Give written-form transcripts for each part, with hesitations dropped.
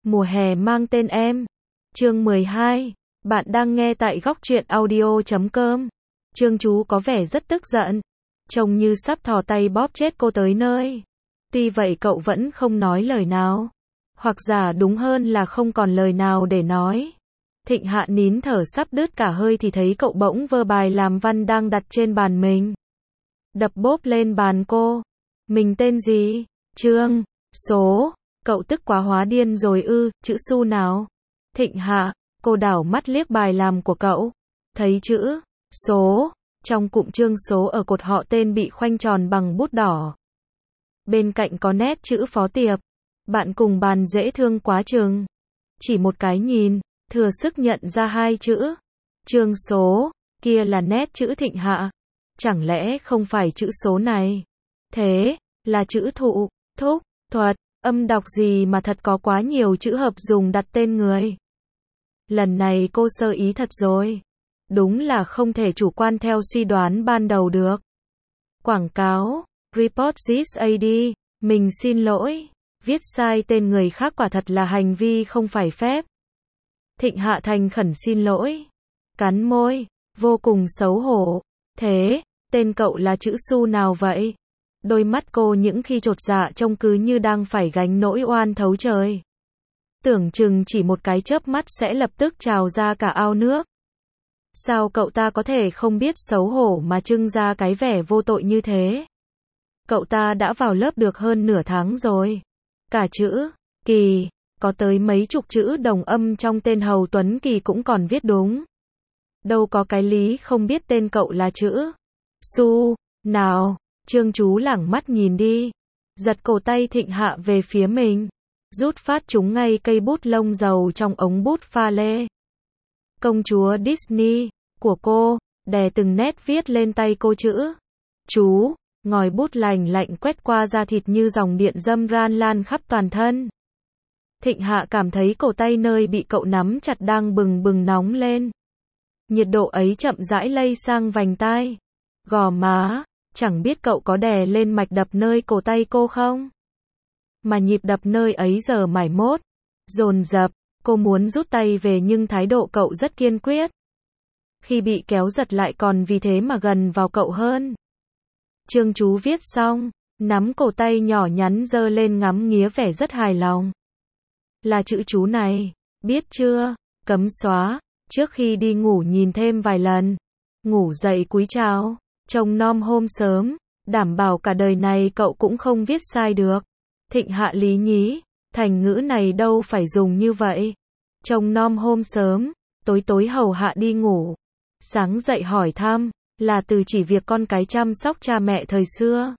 Mùa hè mang tên em. Chương 12. Bạn đang nghe tại góc truyện audio.com. Trương Chú có vẻ rất tức giận, trông như sắp thò tay bóp chết cô tới nơi. Tuy vậy cậu vẫn không nói lời nào, hoặc giả đúng hơn là không còn lời nào để nói. Thịnh Hạ nín thở sắp đứt cả hơi thì thấy cậu bỗng vơ bài làm văn đang đặt trên bàn mình, đập bốp lên bàn cô. Mình tên gì? Trương. Số. Cậu tức quá hóa điên rồi ư? Chữ Su nào? Thịnh Hạ. Cô đảo mắt liếc bài làm của cậu, thấy chữ số trong cụm Trương Số ở cột họ tên bị khoanh tròn bằng bút đỏ. Bên cạnh có nét chữ Phó Tiệp. Bạn cùng bàn dễ thương quá chừng. Chỉ một cái nhìn, thừa sức nhận ra hai chữ Trương Số, kia là nét chữ Thịnh Hạ. Chẳng lẽ không phải chữ số này? Thế, là chữ thụ, thúc, thuật, âm đọc gì mà thật có quá nhiều chữ hợp dùng đặt tên người. Lần này cô sơ ý thật rồi. Đúng là không thể chủ quan theo suy đoán ban đầu được. Quảng cáo, report this AD, mình xin lỗi, viết sai tên người khác quả thật là hành vi không phải phép. Thịnh Hạ thành khẩn xin lỗi, cắn môi, vô cùng xấu hổ. Thế, tên cậu là chữ Su nào vậy? Đôi mắt cô những khi chột dạ trông cứ như đang phải gánh nỗi oan thấu trời. Tưởng chừng chỉ một cái chớp mắt sẽ lập tức trào ra cả ao nước. Sao cậu ta có thể không biết xấu hổ mà trưng ra cái vẻ vô tội như thế? Cậu ta đã vào lớp được hơn nửa tháng rồi. Cả chữ Kỳ, có tới mấy chục chữ đồng âm trong tên Hầu Tuấn Kỳ cũng còn viết đúng. Đâu có cái lý không biết tên cậu là chữ Su nào. Trương Chú lẳng mắt nhìn đi, giật cổ tay Thịnh Hạ về phía mình, rút phát chúng ngay cây bút lông dầu trong ống bút pha lê. Công chúa Disney của cô, đè từng nét viết lên tay cô chữ chú, ngòi bút lành lạnh quét qua da thịt như dòng điện dâm ran lan khắp toàn thân. Thịnh Hạ cảm thấy cổ tay nơi bị cậu nắm chặt đang bừng bừng nóng lên. Nhiệt độ ấy chậm rãi lây sang vành tai, gò má. Chẳng biết cậu có đè lên mạch đập nơi cổ tay cô không? Mà nhịp đập nơi ấy giờ mải mốt, dồn dập, cô muốn rút tay về nhưng thái độ cậu rất kiên quyết. Khi bị kéo giật lại còn vì thế mà gần vào cậu hơn. Trương Chú viết xong, nắm cổ tay nhỏ nhắn giơ lên ngắm nghía vẻ rất hài lòng. Là chữ chú này, biết chưa? Cấm xóa, trước khi đi ngủ nhìn thêm vài lần. Ngủ dậy cúi chào. Trông nom hôm sớm, đảm bảo cả đời này cậu cũng không viết sai được. Thịnh Hạ lý nhí, thành ngữ này đâu phải dùng như vậy. Trông nom hôm sớm, tối tối hầu hạ đi ngủ. Sáng dậy hỏi thăm, là từ chỉ việc con cái chăm sóc cha mẹ thời xưa.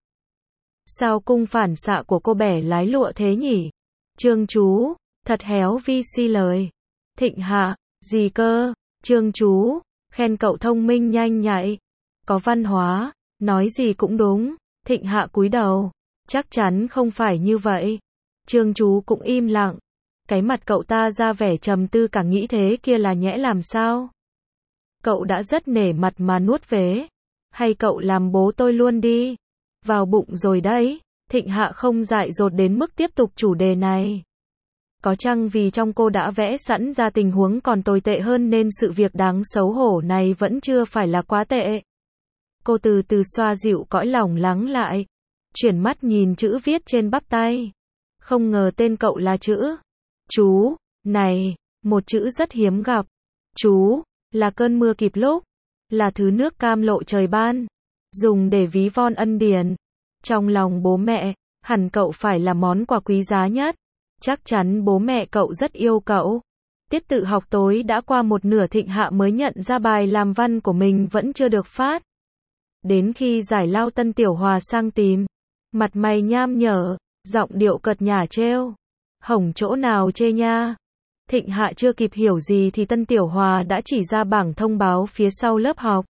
Sao cung phản xạ của cô bẻ lái lụa thế nhỉ? Trương Chú, thật héo vi si lời. Thịnh Hạ, gì cơ? Trương Chú, khen cậu thông minh nhanh nhạy. Có văn hóa, nói gì cũng đúng. Thịnh Hạ cúi đầu, chắc chắn không phải như vậy. Trương Chú cũng im lặng. Cái mặt cậu ta ra vẻ trầm tư cả nghĩ thế kia là nhẽ làm sao? Cậu đã rất nể mặt mà nuốt vế. Hay cậu làm bố tôi luôn đi. Vào bụng rồi đấy. Thịnh Hạ không dại dột đến mức tiếp tục chủ đề này. Có chăng vì trong cô đã vẽ sẵn ra tình huống còn tồi tệ hơn nên sự việc đáng xấu hổ này vẫn chưa phải là quá tệ. Cô từ từ xoa dịu cõi lòng lắng lại, chuyển mắt nhìn chữ viết trên bắp tay. Không ngờ tên cậu là chữ chú này, một chữ rất hiếm gặp. Chú, là cơn mưa kịp lúc, là thứ nước cam lộ trời ban, dùng để ví von ân điển. Trong lòng bố mẹ, hẳn cậu phải là món quà quý giá nhất. Chắc chắn bố mẹ cậu rất yêu cậu. Tiết tự học tối đã qua một nửa Thịnh Hạ mới nhận ra bài làm văn của mình vẫn chưa được phát. Đến khi Giải Lao Tân Tiểu Hòa sang tìm, mặt mày nham nhở, giọng điệu cợt nhả trêu. Hổng chỗ nào chê nha. Thịnh Hạ chưa kịp hiểu gì thì Tân Tiểu Hòa đã chỉ ra bảng thông báo phía sau lớp học.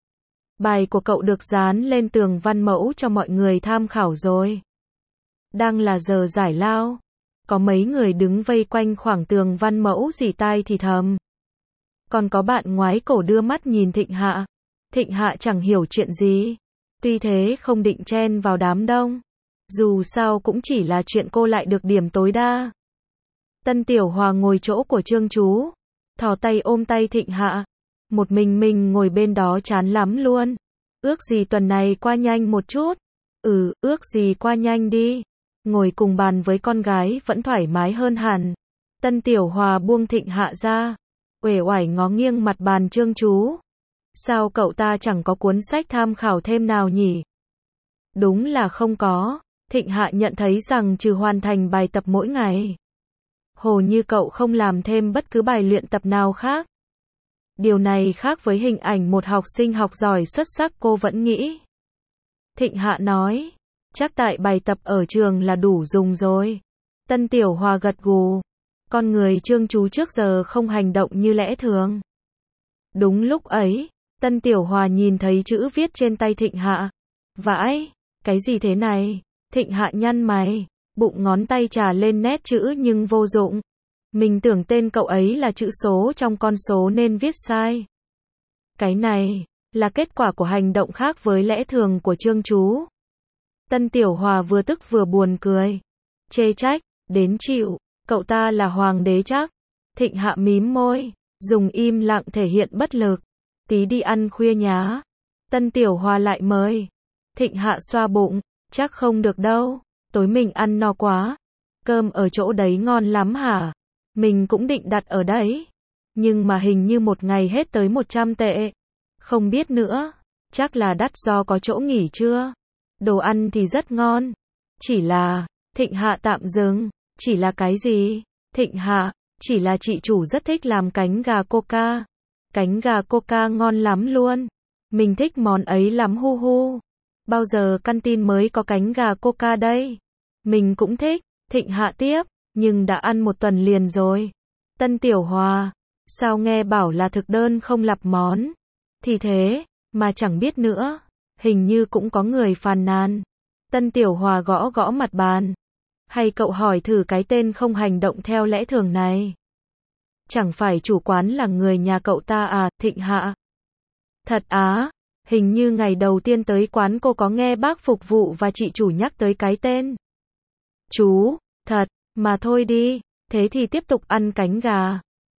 Bài của cậu được dán lên tường văn mẫu cho mọi người tham khảo rồi. Đang là giờ giải lao. Có mấy người đứng vây quanh khoảng tường văn mẫu rỉ tai thì thầm. Còn có bạn ngoái cổ đưa mắt nhìn Thịnh Hạ. Thịnh Hạ chẳng hiểu chuyện gì. Tuy thế không định chen vào đám đông. Dù sao cũng chỉ là chuyện cô lại được điểm tối đa. Tân Tiểu Hòa ngồi chỗ của Trương Chú, thò tay ôm tay Thịnh Hạ. Một mình ngồi bên đó chán lắm luôn. Ước gì tuần này qua nhanh một chút. Ước gì qua nhanh đi. Ngồi cùng bàn với con gái vẫn thoải mái hơn hẳn. Tân Tiểu Hòa buông Thịnh Hạ ra, uể oải ngó nghiêng mặt bàn Trương Chú. Sao cậu ta chẳng có cuốn sách tham khảo thêm nào nhỉ? Đúng là không có. Thịnh Hạ nhận thấy rằng trừ hoàn thành bài tập mỗi ngày, hồ như cậu không làm thêm bất cứ bài luyện tập nào khác. Điều này khác với hình ảnh một học sinh học giỏi xuất sắc cô vẫn nghĩ. Thịnh Hạ nói, chắc tại bài tập ở trường là đủ dùng rồi. Tân Tiểu Hòa gật gù. Con người Trương Chú trước giờ không hành động như lẽ thường. Đúng lúc ấy, Tân Tiểu Hòa nhìn thấy chữ viết trên tay Thịnh Hạ. Vãi, cái gì thế này? Thịnh Hạ nhăn mày, bụng ngón tay chà lên nét chữ nhưng vô dụng. Mình tưởng tên cậu ấy là chữ số trong con số nên viết sai. Cái này là kết quả của hành động khác với lẽ thường của Trương Chú. Tân Tiểu Hòa vừa tức vừa buồn cười. Chê trách, đến chịu, cậu ta là hoàng đế chắc. Thịnh Hạ mím môi, dùng im lặng thể hiện bất lực. Tí đi ăn khuya nhá. Tân Tiểu Hòa lại mời. Thịnh Hạ xoa bụng, chắc không được đâu, tối mình ăn no quá. Cơm ở chỗ đấy ngon lắm hả? Mình cũng định đặt ở đấy. Nhưng mà hình như một ngày hết tới 100 tệ. Không biết nữa, chắc là đắt do có chỗ nghỉ chưa? Đồ ăn thì rất ngon. Chỉ là, Thịnh Hạ tạm dừng. Chỉ là cái gì? Thịnh Hạ, chỉ là chị chủ rất thích làm cánh gà coca. Cánh gà coca ngon lắm luôn. Mình thích món ấy lắm hu hu. Bao giờ căn tin mới có cánh gà coca đây? Mình cũng thích. Thịnh Hạ tiếp, nhưng đã ăn một tuần liền rồi. Tân Tiểu Hòa, sao nghe bảo là thực đơn không lập món? Thì thế, mà chẳng biết nữa. Hình như cũng có người phàn nàn. Tân Tiểu Hòa gõ gõ mặt bàn. Hay cậu hỏi thử cái tên không hành động theo lẽ thường này. Chẳng phải chủ quán là người nhà cậu ta à, Thịnh Hạ? Thật á, hình như ngày đầu tiên tới quán cô có nghe bác phục vụ và chị chủ nhắc tới cái tên. Chú, thật, mà thôi đi, thế thì tiếp tục ăn cánh gà.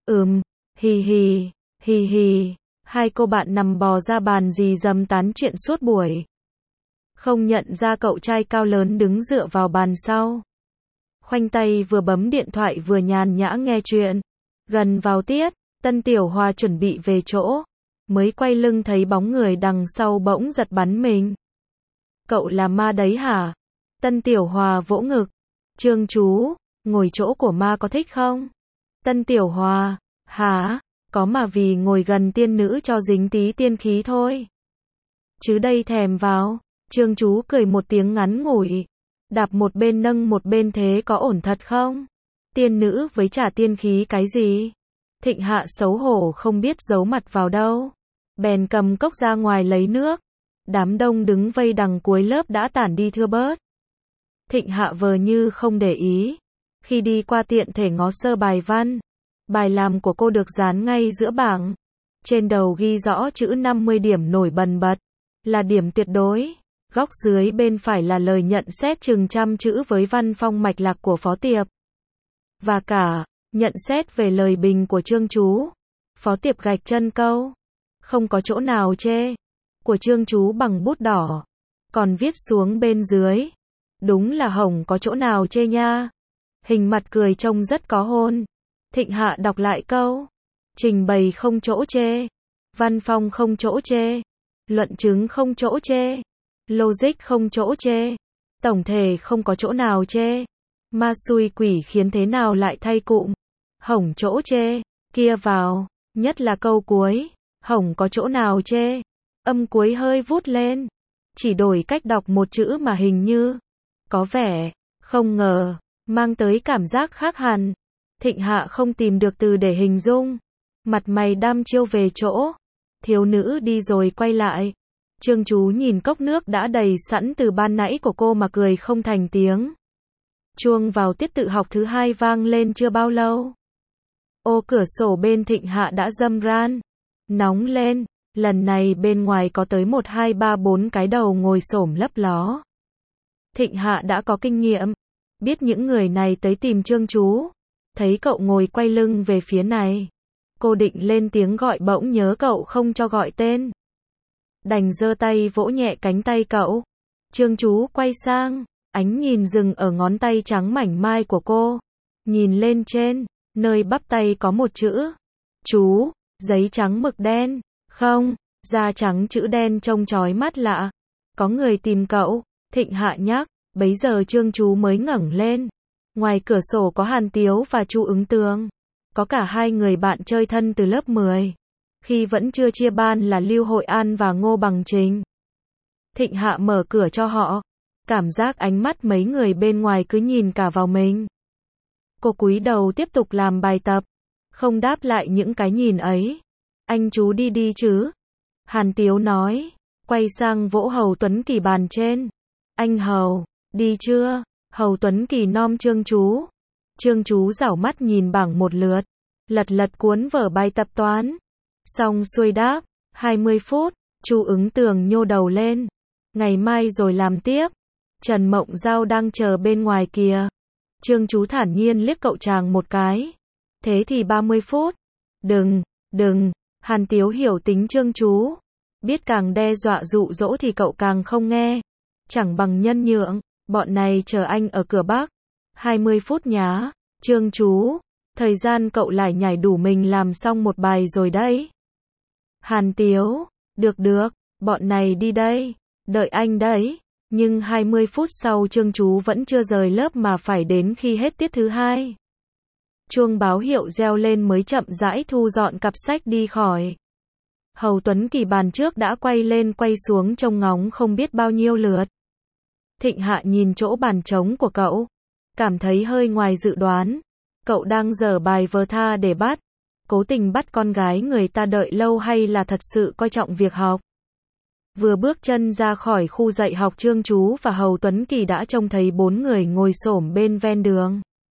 Hì hì, hì hì. Hai cô bạn nằm bò ra bàn rì rầm tán chuyện suốt buổi. Không nhận ra cậu trai cao lớn đứng dựa vào bàn sau. Khoanh tay vừa bấm điện thoại vừa nhàn nhã nghe chuyện. Gần vào tiết, Tân Tiểu Hòa chuẩn bị về chỗ. Mới quay lưng thấy bóng người đằng sau bỗng giật bắn mình. Cậu là ma đấy hả? Tân Tiểu Hòa vỗ ngực. Trương Chú, ngồi chỗ của ma có thích không? Tân Tiểu Hòa, hả? Có mà vì ngồi gần tiên nữ cho dính tí tiên khí thôi. Chứ đây thèm vào. Trương Chú cười một tiếng ngắn ngủi. Đạp một bên nâng một bên thế có ổn thật không? Tiên nữ với trả tiên khí cái gì? Thịnh Hạ xấu hổ không biết giấu mặt vào đâu. Bèn cầm cốc ra ngoài lấy nước. Đám đông đứng vây đằng cuối lớp đã tản đi thưa bớt. Thịnh Hạ vờ như không để ý. Khi đi qua tiện thể ngó sơ bài văn. Bài làm của cô được dán ngay giữa bảng. Trên đầu ghi rõ chữ 50 điểm nổi bần bật. Là điểm tuyệt đối. Góc dưới bên phải là lời nhận xét chừng trăm chữ với văn phong mạch lạc của Phó Tiệp. Và cả, nhận xét về lời bình của Trương Chú. Phó Tiệp gạch chân câu. Không có chỗ nào chê. Của Trương Chú bằng bút đỏ. Còn viết xuống bên dưới. Đúng là hổng có chỗ nào chê nha. Hình mặt cười trông rất có hôn. Thịnh Hạ đọc lại câu. Trình bày không chỗ chê. Văn phong không chỗ chê. Luận chứng không chỗ chê. Logic không chỗ chê. Tổng thể không có chỗ nào chê. Ma xui quỷ khiến thế nào lại thay cụm. Hổng chỗ chê. Kia vào. Nhất là câu cuối. Hổng có chỗ nào chê. Âm cuối hơi vút lên. Chỉ đổi cách đọc một chữ mà hình như. Có vẻ. Không ngờ. Mang tới cảm giác khác hẳn. Thịnh Hạ không tìm được từ để hình dung. Mặt mày đăm chiêu về chỗ. Thiếu nữ đi rồi quay lại. Trương Chú nhìn cốc nước đã đầy sẵn từ ban nãy của cô mà cười không thành tiếng. Chuông vào tiết tự học thứ 2 vang lên chưa bao lâu. Ô cửa sổ bên Thịnh Hạ đã râm ran. Nóng lên. Lần này bên ngoài có tới 1, 2, 3, 4 cái đầu ngồi xổm lấp ló. Thịnh Hạ đã có kinh nghiệm. Biết những người này tới tìm Trương Chú. thấy cậu ngồi quay lưng về phía này. Cô định lên tiếng gọi bỗng nhớ cậu không cho gọi tên. Đành giơ tay vỗ nhẹ cánh tay cậu. Trương Chú quay sang, ánh nhìn dừng ở ngón tay trắng mảnh mai của cô. Nhìn lên trên, nơi bắp tay có một chữ. Chú, giấy trắng mực đen. Không, da trắng chữ đen trông chói mắt lạ. Có người tìm cậu, Thịnh Hạ nhắc. Bấy giờ Trương Chú mới ngẩng lên. Ngoài cửa sổ có Hàn Tiếu và Chu Ứng Tường. Có cả hai người bạn chơi thân từ lớp 10. Khi vẫn chưa chia ban là Lưu Hội An và Ngô Bằng Trình. Thịnh Hạ mở cửa cho họ. Cảm giác ánh mắt mấy người bên ngoài cứ nhìn cả vào mình. Cô cúi đầu tiếp tục làm bài tập. Không đáp lại những cái nhìn ấy. Anh chú đi đi chứ. Hàn Tiếu nói. Quay sang vỗ Hầu Tuấn Kỳ bàn trên. Anh Hầu, đi chưa? Hầu Tuấn Kỳ nom Trương Chú. Trương Chú rảo mắt nhìn bảng một lượt. Lật cuốn vở bài tập toán. Xong xuôi đáp. 20 phút. Chu Ứng Tường nhô đầu lên. Ngày mai rồi làm tiếp. Trần Mộng Giao đang chờ bên ngoài kìa. Trương Chú thản nhiên liếc cậu chàng một cái. Thế thì 30 phút. Đừng. Hàn Tiếu hiểu tính Trương Chú. Biết càng đe dọa dụ dỗ thì cậu càng không nghe. Chẳng bằng nhân nhượng. Bọn này chờ anh ở cửa Bắc. 20 phút nhá. Trương Chú. Thời gian cậu lải nhải đủ mình làm xong một bài rồi đấy. Hàn Tiếu. Được. Bọn này đi đây. Đợi anh đấy. Nhưng 20 phút sau Trương Chú vẫn chưa rời lớp mà phải đến khi hết tiết thứ 2. Chuông báo hiệu reo lên mới chậm rãi thu dọn cặp sách đi khỏi. Hầu Tuấn Kỳ bàn trước đã quay lên quay xuống trông ngóng không biết bao nhiêu lượt. Thịnh Hạ nhìn chỗ bàn trống của cậu. Cảm thấy hơi ngoài dự đoán. Cậu đang dở bài vờ tha để bắt. Cố tình bắt con gái người ta đợi lâu hay là thật sự coi trọng việc học. Vừa bước chân ra khỏi khu dạy học Trương Chú và Hầu Tuấn Kỳ đã trông thấy 4 người ngồi xổm bên ven đường.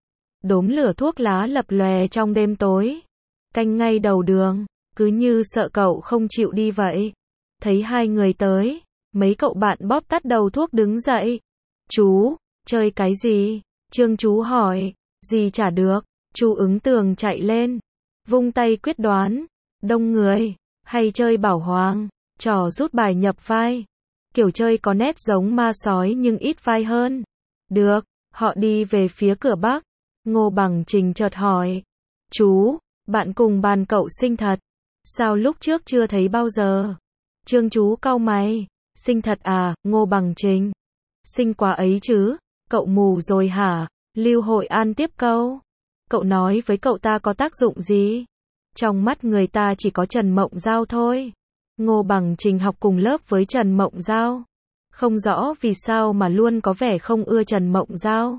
Đốm lửa thuốc lá lập lòe trong đêm tối. Canh ngay đầu đường. Cứ như sợ cậu không chịu đi vậy. Thấy hai người tới. Mấy cậu bạn bóp tắt đầu thuốc đứng dậy. Chú, chơi cái gì? Trương Chú hỏi. Gì chả được. Chu Ứng Tường chạy lên. Vung tay quyết đoán. Đông người. Hay chơi bảo hoàng. Trò rút bài nhập vai. Kiểu chơi có nét giống ma sói nhưng ít vai hơn. Được. Họ đi về phía cửa Bắc. Ngô Bằng Trình chợt hỏi. Chú, bạn cùng bàn cậu xinh thật. Sao lúc trước chưa thấy bao giờ? Trương Chú cau mày. Xinh thật à, Ngô Bằng Trình. Xinh quá ấy chứ. Cậu mù rồi hả? Lưu Hội An tiếp câu. Cậu nói với cậu ta có tác dụng gì? Trong mắt người ta chỉ có Trần Mộng Giao thôi. Ngô Bằng Trình học cùng lớp với Trần Mộng Giao. Không rõ vì sao mà luôn có vẻ không ưa Trần Mộng Giao.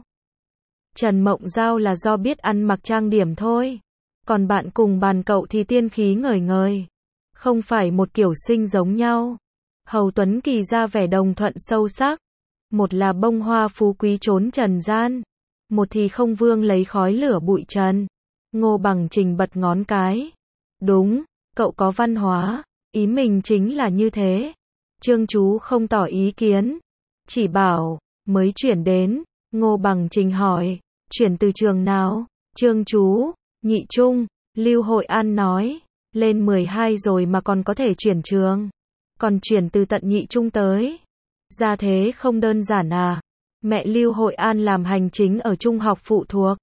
Trần Mộng Giao là do biết ăn mặc trang điểm thôi. Còn bạn cùng bàn cậu thì tiên khí ngời ngời. Không phải một kiểu xinh giống nhau. Hầu Tuấn Kỳ ra vẻ đồng thuận sâu sắc. Một là bông hoa phú quý trốn trần gian. Một thì không vương lấy khói lửa bụi trần. Ngô Bằng Trình bật ngón cái. Đúng, cậu có văn hóa. Ý mình chính là như thế. Trương Chú không tỏ ý kiến. Chỉ bảo, mới chuyển đến. Ngô Bằng Trình hỏi. Chuyển từ trường nào? Trương Chú, nhị trung. Lưu Hội An nói. Lên 12 rồi mà còn có thể chuyển trường. Còn chuyển từ tận nhị trung tới. Ra thế không đơn giản à? Mẹ Lưu Hội An làm hành chính ở trung học phụ thuộc.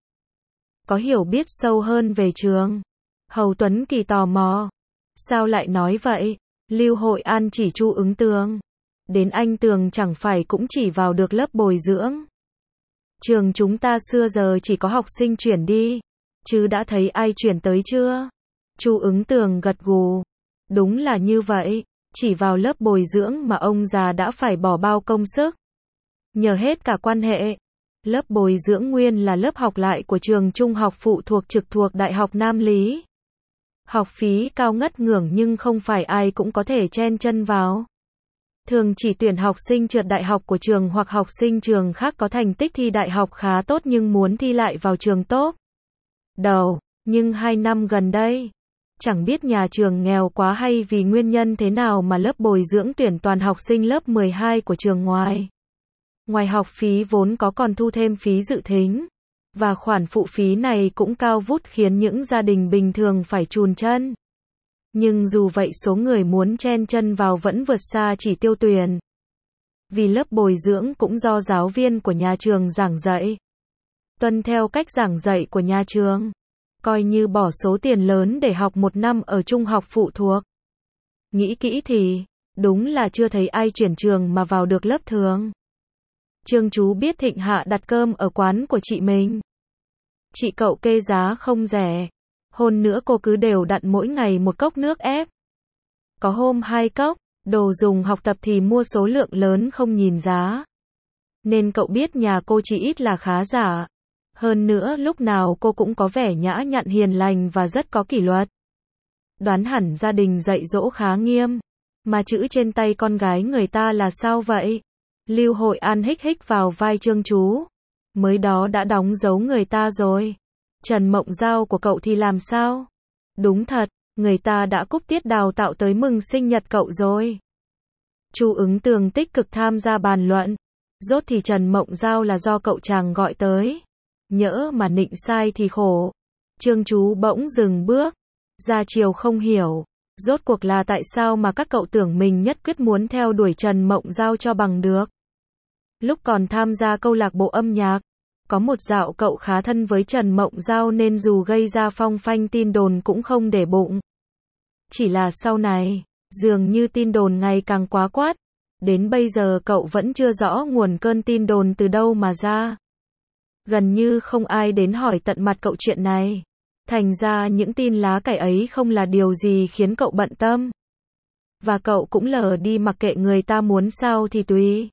Có hiểu biết sâu hơn về trường. Hầu Tuấn Kỳ tò mò. Sao lại nói vậy? Lưu Hội An chỉ Chu Ứng Tường. Đến anh Tường chẳng phải cũng chỉ vào được lớp bồi dưỡng. Trường chúng ta xưa giờ chỉ có học sinh chuyển đi. Chứ đã thấy ai chuyển tới chưa? Chu Ứng Tường gật gù. Đúng là như vậy. Chỉ vào lớp bồi dưỡng mà ông già đã phải bỏ bao công sức. Nhờ hết cả quan hệ. Lớp bồi dưỡng nguyên là lớp học lại của trường trung học phụ thuộc trực thuộc Đại học Nam Lý. Học phí cao ngất ngưởng nhưng không phải ai cũng có thể chen chân vào. Thường chỉ tuyển học sinh trượt đại học của trường hoặc học sinh trường khác có thành tích thi đại học khá tốt nhưng muốn thi lại vào trường tốt. Đầu, nhưng 2 năm gần đây, chẳng biết nhà trường nghèo quá hay vì nguyên nhân thế nào mà lớp bồi dưỡng tuyển toàn học sinh lớp 12 của trường ngoài. Ngoài học phí vốn có còn thu thêm phí dự thính. Và khoản phụ phí này cũng cao vút khiến những gia đình bình thường phải chùn chân. Nhưng dù vậy số người muốn chen chân vào vẫn vượt xa chỉ tiêu tuyển. Vì lớp bồi dưỡng cũng do giáo viên của nhà trường giảng dạy. Tuân theo cách giảng dạy của nhà trường. Coi như bỏ số tiền lớn để học một năm ở trung học phụ thuộc. Nghĩ kỹ thì, đúng là chưa thấy ai chuyển trường mà vào được lớp thường. Trương chú biết Thịnh Hạ đặt cơm ở quán của chị mình. Chị cậu kê giá không rẻ. Hơn nữa cô cứ đều đặn mỗi ngày một cốc nước ép. Có hôm 2 cốc, đồ dùng học tập thì mua số lượng lớn không nhìn giá. Nên cậu biết nhà cô chỉ ít là khá giả. Hơn nữa lúc nào cô cũng có vẻ nhã nhặn hiền lành và rất có kỷ luật. Đoán hẳn gia đình dạy dỗ khá nghiêm. Mà chữ trên tay con gái người ta là sao vậy? Lưu Hội An hích hích vào vai Trương chú. Mới đó đã đóng dấu người ta rồi. Trần Mộng Giao của cậu thì làm sao? Đúng thật, người ta đã cúp tiết đào tạo tới mừng sinh nhật cậu rồi. Chu Ứng Tường tích cực tham gia bàn luận. Rốt thì Trần Mộng Giao là do cậu chàng gọi tới. Nhỡ mà nịnh sai thì khổ. Trương chú bỗng dừng bước. Ra chiều không hiểu. Rốt cuộc là tại sao mà các cậu tưởng mình nhất quyết muốn theo đuổi Trần Mộng Giao cho bằng được. Lúc còn tham gia câu lạc bộ âm nhạc, có một dạo cậu khá thân với Trần Mộng Giao nên dù gây ra phong phanh tin đồn cũng không để bụng. Chỉ là sau này, dường như tin đồn ngày càng quá quát. Đến bây giờ cậu vẫn chưa rõ nguồn cơn tin đồn từ đâu mà ra. Gần như không ai đến hỏi tận mặt cậu chuyện này. Thành ra những tin lá cải ấy không là điều gì khiến cậu bận tâm. Và cậu cũng lờ đi mặc kệ người ta muốn sao thì tùy.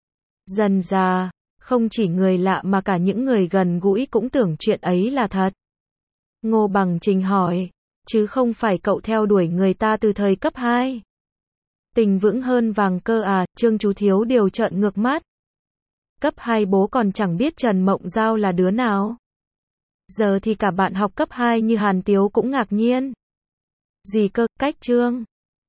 Dần dà, không chỉ người lạ mà cả những người gần gũi cũng tưởng chuyện ấy là thật. Ngô Bằng Trình hỏi, chứ không phải cậu theo đuổi người ta từ thời cấp 2. Tình vững hơn vàng cơ à? Trương chú thiếu điều trợn ngược mắt. Cấp 2 bố còn chẳng biết Trần Mộng Giao là đứa nào. Giờ thì cả bạn học cấp 2 như Hàn Tiếu cũng ngạc nhiên. Gì cơ, cách Trương